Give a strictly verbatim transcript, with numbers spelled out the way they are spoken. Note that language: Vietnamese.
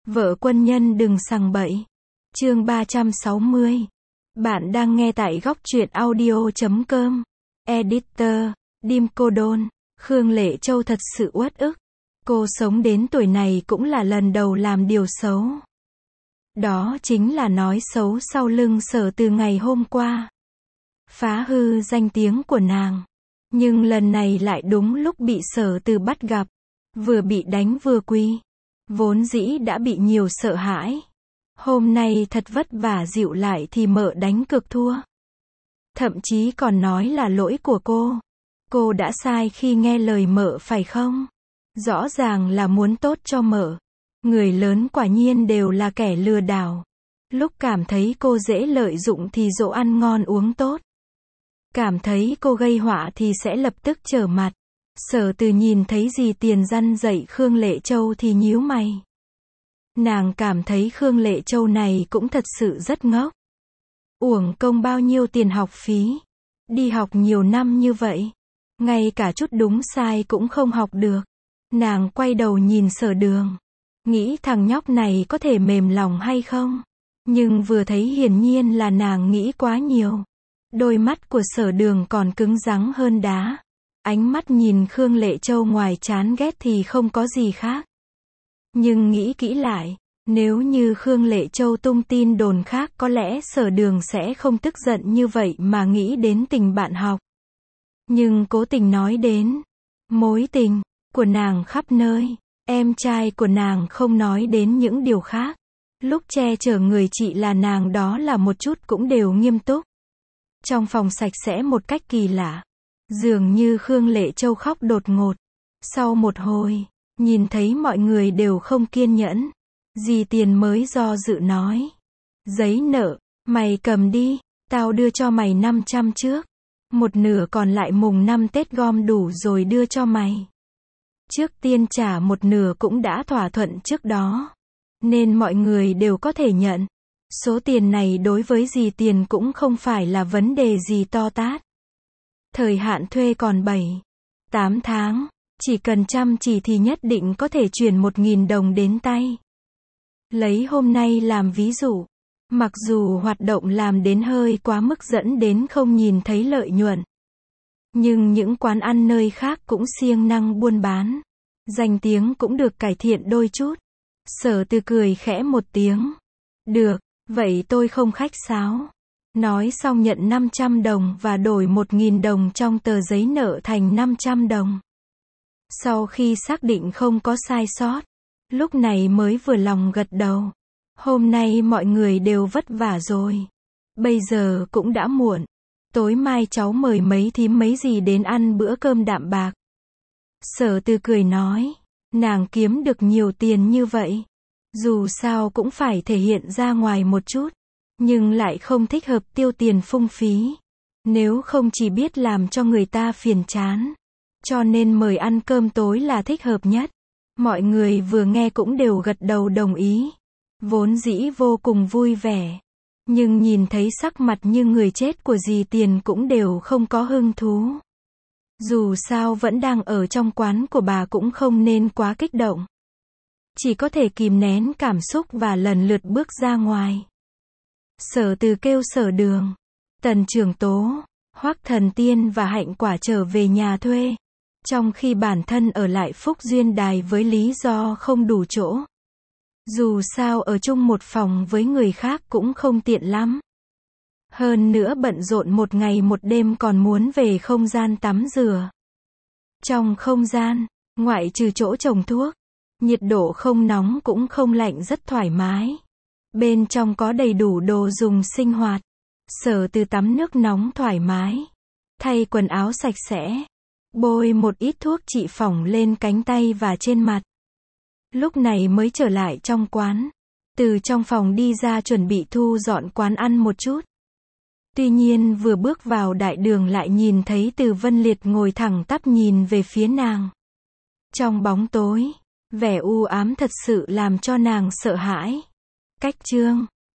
Vợ quân nhân đừng sằng bậy. Chương ba trăm sáu mươi. Bạn đang nghe tại góc truyện audio chấm com. Editor, Dim Cô Đôn. Khương Lệ Châu thật sự uất ức. Cô sống đến tuổi này cũng là lần đầu làm điều xấu. Đó chính là nói xấu sau lưng Sở Từ ngày hôm qua. Phá hư danh tiếng của nàng. Nhưng lần này lại đúng lúc bị Sở Từ bắt gặp. Vừa bị đánh vừa quỳ. Vốn dĩ đã bị nhiều sợ hãi. Hôm nay thật vất vả dịu lại thì mợ đánh cực thua. Thậm chí còn nói là lỗi của cô. Cô đã sai khi nghe lời mợ phải không? Rõ ràng là muốn tốt cho mợ. Người lớn quả nhiên đều là kẻ lừa đảo. Lúc cảm thấy cô dễ lợi dụng thì dỗ ăn ngon uống tốt. Cảm thấy cô gây họa thì sẽ lập tức trở mặt. Sở Từ nhìn thấy Dì Tiền răn dạy Khương Lệ Châu thì nhíu mày. Nàng cảm thấy Khương Lệ Châu này cũng thật sự rất ngốc. Uổng công bao nhiêu tiền học phí. Đi học nhiều năm như vậy. Ngay cả chút đúng sai cũng không học được. Nàng quay đầu nhìn Sở Đường. Nghĩ thằng nhóc này có thể mềm lòng hay không? Nhưng vừa thấy hiển nhiên là nàng nghĩ quá nhiều. Đôi mắt của Sở Đường còn cứng rắn hơn đá. Ánh mắt nhìn Khương Lệ Châu ngoài chán ghét thì không có gì khác. Nhưng nghĩ kỹ lại, nếu như Khương Lệ Châu tung tin đồn khác có lẽ Sở Đường sẽ không tức giận như vậy mà nghĩ đến tình bạn học. Nhưng cố tình nói đến mối tình của nàng khắp nơi, em trai của nàng không nói đến những điều khác. Lúc che chở người chị là nàng đó là một chút cũng đều nghiêm túc. Trong phòng sạch sẽ một cách kỳ lạ. Dường như Khương Lệ Châu khóc đột ngột. Sau một hồi, nhìn thấy mọi người đều không kiên nhẫn. Dì Tiền mới do dự nói. Giấy nợ, mày cầm đi, tao đưa cho mày năm trăm trước. Một nửa còn lại mùng năm Tết gom đủ rồi đưa cho mày. Trước tiên trả một nửa cũng đã thỏa thuận trước đó. Nên mọi người đều có thể nhận. Số tiền này đối với dì Tiền cũng không phải là vấn đề gì to tát. Thời hạn thuê còn bảy, tám tháng, chỉ cần chăm chỉ thì nhất định có thể chuyển một nghìn đồng đến tay. Lấy hôm nay làm ví dụ, mặc dù hoạt động làm đến hơi quá mức dẫn đến không nhìn thấy lợi nhuận. Nhưng những quán ăn nơi khác cũng siêng năng buôn bán. Danh tiếng cũng được cải thiện đôi chút. Sở Từ cười khẽ một tiếng. Được, vậy tôi không khách sáo. Nói xong nhận năm trăm đồng và đổi một nghìn đồng trong tờ giấy nợ thành năm trăm đồng. Sau khi xác định không có sai sót, lúc này mới vừa lòng gật đầu. Hôm nay mọi người đều vất vả rồi. Bây giờ cũng đã muộn. Tối mai cháu mời mấy thím mấy dì đến ăn bữa cơm đạm bạc. Sở Từ cười nói, nàng kiếm được nhiều tiền như vậy. Dù sao cũng phải thể hiện ra ngoài một chút. Nhưng lại không thích hợp tiêu tiền phung phí. Nếu không chỉ biết làm cho người ta phiền chán. Cho nên mời ăn cơm tối là thích hợp nhất. Mọi người vừa nghe cũng đều gật đầu đồng ý. Vốn dĩ vô cùng vui vẻ. Nhưng nhìn thấy sắc mặt như người chết của dì Tiền cũng đều không có hứng thú. Dù sao vẫn đang ở trong quán của bà cũng không nên quá kích động. Chỉ có thể kìm nén cảm xúc và lần lượt bước ra ngoài. Sở Từ kêu Sở Đường, Tần Trưởng Tố, Hoắc Thần Tiên và Hạnh Quả trở về nhà thuê. Trong khi bản thân ở lại Phúc Duyên Đài với lý do không đủ chỗ. Dù sao ở chung một phòng với người khác cũng không tiện lắm. Hơn nữa bận rộn một ngày một đêm còn muốn về không gian tắm rửa. Trong không gian, ngoại trừ chỗ trồng thuốc, nhiệt độ không nóng cũng không lạnh rất thoải mái. Bên trong có đầy đủ đồ dùng sinh hoạt. Sở Từ tắm nước nóng thoải mái. Thay quần áo sạch sẽ. Bôi một ít thuốc trị phỏng lên cánh tay và trên mặt. Lúc này mới trở lại trong quán. Từ trong phòng đi ra chuẩn bị thu dọn quán ăn một chút. Tuy nhiên vừa bước vào đại đường lại nhìn thấy Từ Vân Liệt ngồi thẳng tắp nhìn về phía nàng. Trong bóng tối, vẻ u ám thật sự làm cho nàng sợ hãi. Cách chương